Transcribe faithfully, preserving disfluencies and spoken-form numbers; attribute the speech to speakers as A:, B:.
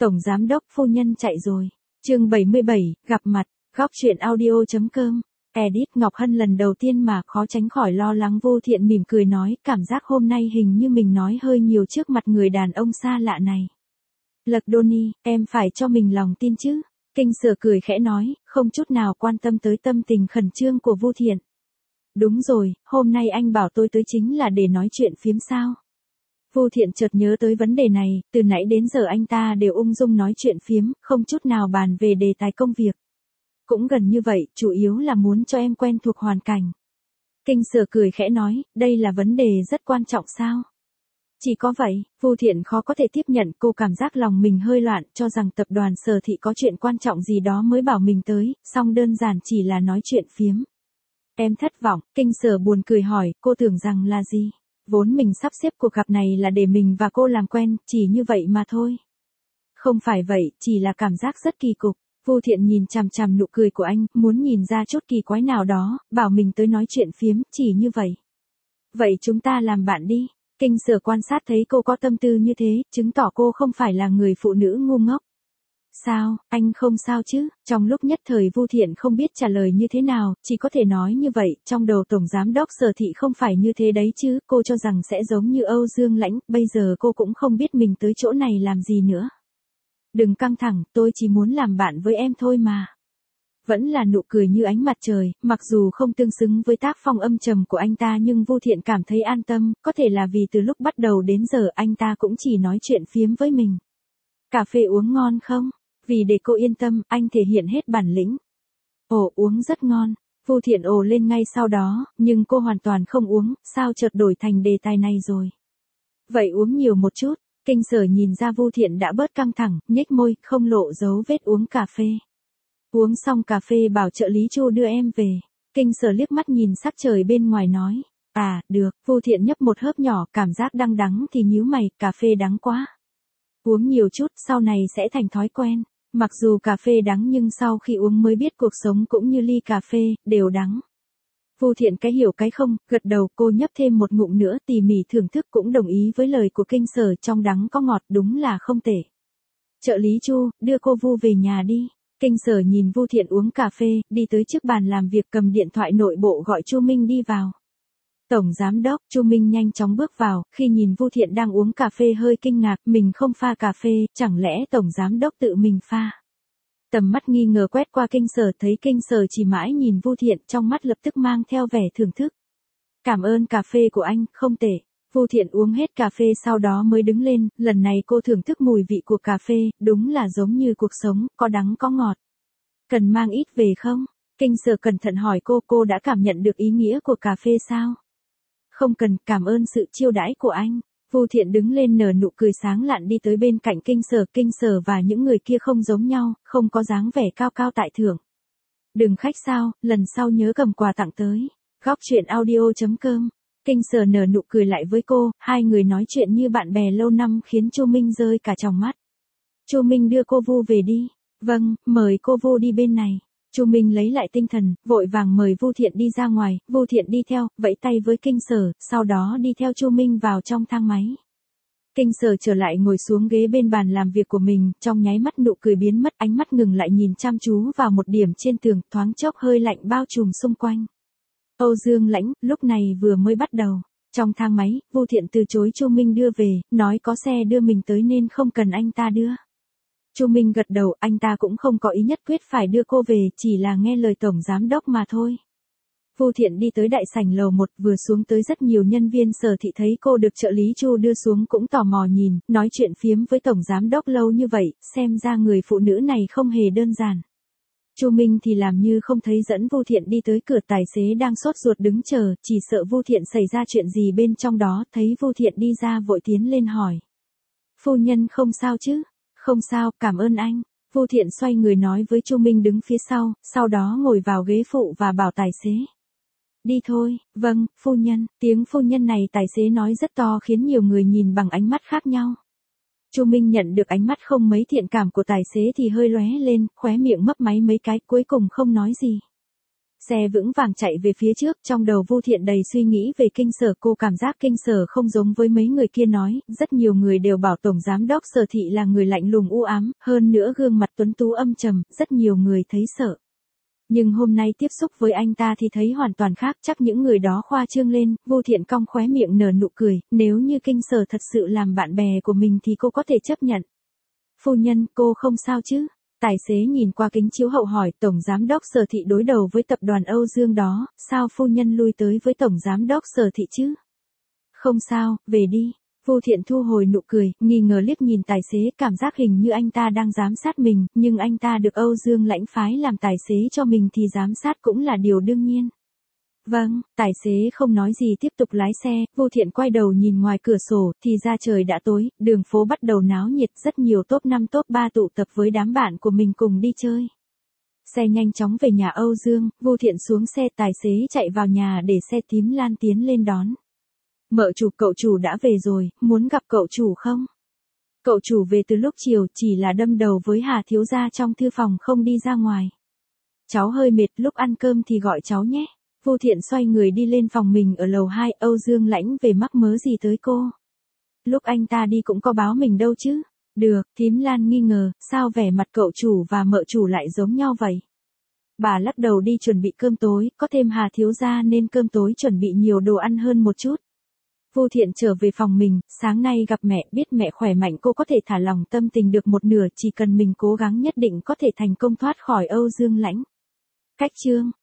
A: Tổng giám đốc phu nhân chạy rồi. Chương bảy mươi bảy, gặp mặt. Góc truyện audio.com. Edit. Ngọc Hân lần đầu tiên mà khó tránh khỏi lo lắng. Vô Thiện mỉm cười nói, cảm giác hôm nay hình như mình nói hơi nhiều trước mặt người đàn ông xa lạ này. Lật Donnie, em phải cho mình lòng tin chứ. Kinh Sở cười khẽ nói, không chút nào quan tâm tới tâm tình khẩn trương của Vô Thiện. Đúng rồi, hôm nay anh bảo tôi tới chính là để nói chuyện phiếm sao. Vô Thiện chợt nhớ tới vấn đề này, từ nãy đến giờ anh ta đều ung dung nói chuyện phiếm, không chút nào bàn về đề tài công việc. Cũng gần như vậy, chủ yếu là muốn cho em quen thuộc hoàn cảnh. Kinh Sở cười khẽ nói, đây là vấn đề rất quan trọng sao? Chỉ có vậy, Vô Thiện khó có thể tiếp nhận, cô cảm giác lòng mình hơi loạn, cho rằng tập đoàn Sở Thị có chuyện quan trọng gì đó mới bảo mình tới, song đơn giản chỉ là nói chuyện phiếm. Em thất vọng. Kinh Sở buồn cười hỏi, cô tưởng rằng là gì? Vốn mình sắp xếp cuộc gặp này là để mình và cô làm quen, chỉ như vậy mà thôi. Không phải vậy, chỉ là cảm giác rất kỳ cục. Vô Thiện nhìn chằm chằm nụ cười của anh, muốn nhìn ra chút kỳ quái nào đó, bảo mình tới nói chuyện phiếm, chỉ như vậy. Vậy chúng ta làm bạn đi. Kinh Sở quan sát thấy cô có tâm tư như thế, chứng tỏ cô không phải là người phụ nữ ngu ngốc. Sao, anh không sao chứ? Trong lúc nhất thời Vô Thiện không biết trả lời như thế nào, chỉ có thể nói như vậy, trong đầu Tổng Giám đốc Sở Thị không phải như thế đấy chứ, cô cho rằng sẽ giống như Âu Dương Lãnh, bây giờ cô cũng không biết mình tới chỗ này làm gì nữa. Đừng căng thẳng, tôi chỉ muốn làm bạn với em thôi mà. Vẫn là nụ cười như ánh mặt trời, mặc dù không tương xứng với tác phong âm trầm của anh ta nhưng Vô Thiện cảm thấy an tâm, có thể là vì từ lúc bắt đầu đến giờ anh ta cũng chỉ nói chuyện phiếm với mình. Cà phê uống ngon không? Vì để cô yên tâm, anh thể hiện hết bản lĩnh. Ồ, uống rất ngon. Vô Thiện ồ lên ngay sau đó, nhưng cô hoàn toàn không uống, sao chợt đổi thành đề tài này rồi. Vậy uống nhiều một chút. Kinh Sở nhìn ra Vô Thiện đã bớt căng thẳng, nhếch môi, không lộ dấu vết uống cà phê. Uống xong cà phê bảo trợ lý Chu đưa em về. Kinh Sở liếc mắt nhìn sắc trời bên ngoài nói. À, được. Vô Thiện nhấp một hớp nhỏ, cảm giác đắng đắng thì nhíu mày, cà phê đắng quá. Uống nhiều chút, sau này sẽ thành thói quen. Mặc dù cà phê đắng nhưng sau khi uống mới biết cuộc sống cũng như ly cà phê, đều đắng. Vô Thiện cái hiểu cái không, gật đầu, cô nhấp thêm một ngụm nữa tỉ mỉ thưởng thức cũng đồng ý với lời của Kinh Sở, trong đắng có ngọt, đúng là không tệ. Trợ lý Chu, đưa cô Vu về nhà đi. Kinh Sở nhìn Vô Thiện uống cà phê, đi tới trước bàn làm việc cầm điện thoại nội bộ gọi Chu Minh đi vào. Tổng Giám đốc. Chu Minh nhanh chóng bước vào, khi nhìn Vô Thiện đang uống cà phê hơi kinh ngạc, mình không pha cà phê, chẳng lẽ Tổng Giám đốc tự mình pha. Tầm mắt nghi ngờ quét qua Kinh Sở, thấy Kinh Sở chỉ mãi nhìn Vô Thiện, trong mắt lập tức mang theo vẻ thưởng thức. Cảm ơn cà phê của anh, không tệ. Vô Thiện uống hết cà phê sau đó mới đứng lên, lần này cô thưởng thức mùi vị của cà phê, đúng là giống như cuộc sống, có đắng có ngọt. Cần mang ít về không? Kinh Sở cẩn thận hỏi cô, cô đã cảm nhận được ý nghĩa của cà phê sao? Không cần, cảm ơn sự chiêu đãi của anh. Vô Thiện đứng lên nở nụ cười sáng lạn đi tới bên cạnh Kinh Sở. Kinh Sở và những người kia không giống nhau, không có dáng vẻ cao cao tại thượng. Đừng khách sao, lần sau nhớ cầm quà tặng tới. Góc truyện audio.com. Kinh Sở nở nụ cười lại với cô, hai người nói chuyện như bạn bè lâu năm khiến Chu Minh rơi cả tròng mắt. Chu Minh đưa cô Vu về đi. Vâng, mời cô Vu đi bên này. Chu Minh lấy lại tinh thần, vội vàng mời Vô Thiện đi ra ngoài, Vô Thiện đi theo, vẫy tay với Kinh Sở, sau đó đi theo Chu Minh vào trong thang máy. Kinh Sở trở lại ngồi xuống ghế bên bàn làm việc của mình, trong nháy mắt nụ cười biến mất, ánh mắt ngừng lại nhìn chăm chú vào một điểm trên tường, thoáng chốc hơi lạnh bao trùm xung quanh. Âu Dương Lãnh, lúc này vừa mới bắt đầu. Trong thang máy, Vô Thiện từ chối Chu Minh đưa về, nói có xe đưa mình tới nên không cần anh ta đưa. Chu Minh gật đầu, anh ta cũng không có ý nhất quyết phải đưa cô về, chỉ là nghe lời Tổng Giám đốc mà thôi. Vô Thiện đi tới đại sảnh lầu một, vừa xuống tới rất nhiều nhân viên Sở Thị thấy cô được trợ lý Chu đưa xuống cũng tò mò nhìn, nói chuyện phiếm với Tổng Giám đốc lâu như vậy, xem ra người phụ nữ này không hề đơn giản. Chu Minh thì làm như không thấy, dẫn Vô Thiện đi tới cửa, tài xế đang sốt ruột đứng chờ, chỉ sợ Vô Thiện xảy ra chuyện gì bên trong đó, thấy Vô Thiện đi ra vội tiến lên hỏi. Phu nhân không sao chứ? Không sao, cảm ơn anh. Vô Thiện xoay người nói với Chu Minh đứng phía sau, sau đó ngồi vào ghế phụ và bảo tài xế. Đi thôi. Vâng, phu nhân. Tiếng phu nhân này tài xế nói rất to khiến nhiều người nhìn bằng ánh mắt khác nhau. Chu Minh nhận được ánh mắt không mấy thiện cảm của tài xế thì hơi lóe lên, khóe miệng mấp máy mấy cái, cuối cùng không nói gì. Xe vững vàng chạy về phía trước, trong đầu Vu Thiện đầy suy nghĩ về Kinh Sở. Cô cảm giác Kinh Sở không giống với mấy người kia nói, rất nhiều người đều bảo Tổng Giám đốc Sở Thị là người lạnh lùng u ám, hơn nữa gương mặt tuấn tú âm trầm, rất nhiều người thấy sợ. Nhưng hôm nay tiếp xúc với anh ta thì thấy hoàn toàn khác, chắc những người đó khoa trương lên. Vu Thiện cong khóe miệng nở nụ cười, nếu như Kinh Sở thật sự làm bạn bè của mình thì cô có thể chấp nhận. Phu nhân, cô không sao chứ? Tài xế nhìn qua kính chiếu hậu hỏi. Tổng Giám đốc Sở Thị đối đầu với tập đoàn Âu Dương đó, sao phu nhân lui tới với Tổng Giám đốc Sở Thị chứ? Không sao, về đi. Vu Thiện thu hồi nụ cười, nghi ngờ liếc nhìn tài xế, cảm giác hình như anh ta đang giám sát mình, nhưng anh ta được Âu Dương Lãnh phái làm tài xế cho mình thì giám sát cũng là điều đương nhiên. Vâng, tài xế không nói gì tiếp tục lái xe. Vu Thiện quay đầu nhìn ngoài cửa sổ, thì ra trời đã tối, đường phố bắt đầu náo nhiệt, rất nhiều top năm top ba tụ tập với đám bạn của mình cùng đi chơi. Xe nhanh chóng về nhà Âu Dương, Vu Thiện xuống xe, tài xế chạy vào nhà để xe tím Lan tiến lên đón. Mợ chủ, cậu chủ đã về rồi, muốn gặp cậu chủ không? Cậu chủ về từ lúc chiều, chỉ là đâm đầu với Hà thiếu gia trong thư phòng không đi ra ngoài. Cháu hơi mệt, lúc ăn cơm thì gọi cháu nhé. Vu Thiện xoay người đi lên phòng mình ở lầu hai, Âu Dương Lãnh về mắc mớ gì tới cô? Lúc anh ta đi cũng có báo mình đâu chứ? Được, thím Lan nghi ngờ, sao vẻ mặt cậu chủ và mợ chủ lại giống nhau vậy? Bà lắc đầu đi chuẩn bị cơm tối, có thêm Hà thiếu gia nên cơm tối chuẩn bị nhiều đồ ăn hơn một chút. Vu Thiện trở về phòng mình, sáng nay gặp mẹ, biết mẹ khỏe mạnh cô có thể thả lòng tâm tình được một nửa, chỉ cần mình cố gắng nhất định có thể thành công thoát khỏi Âu Dương Lãnh. Cách chương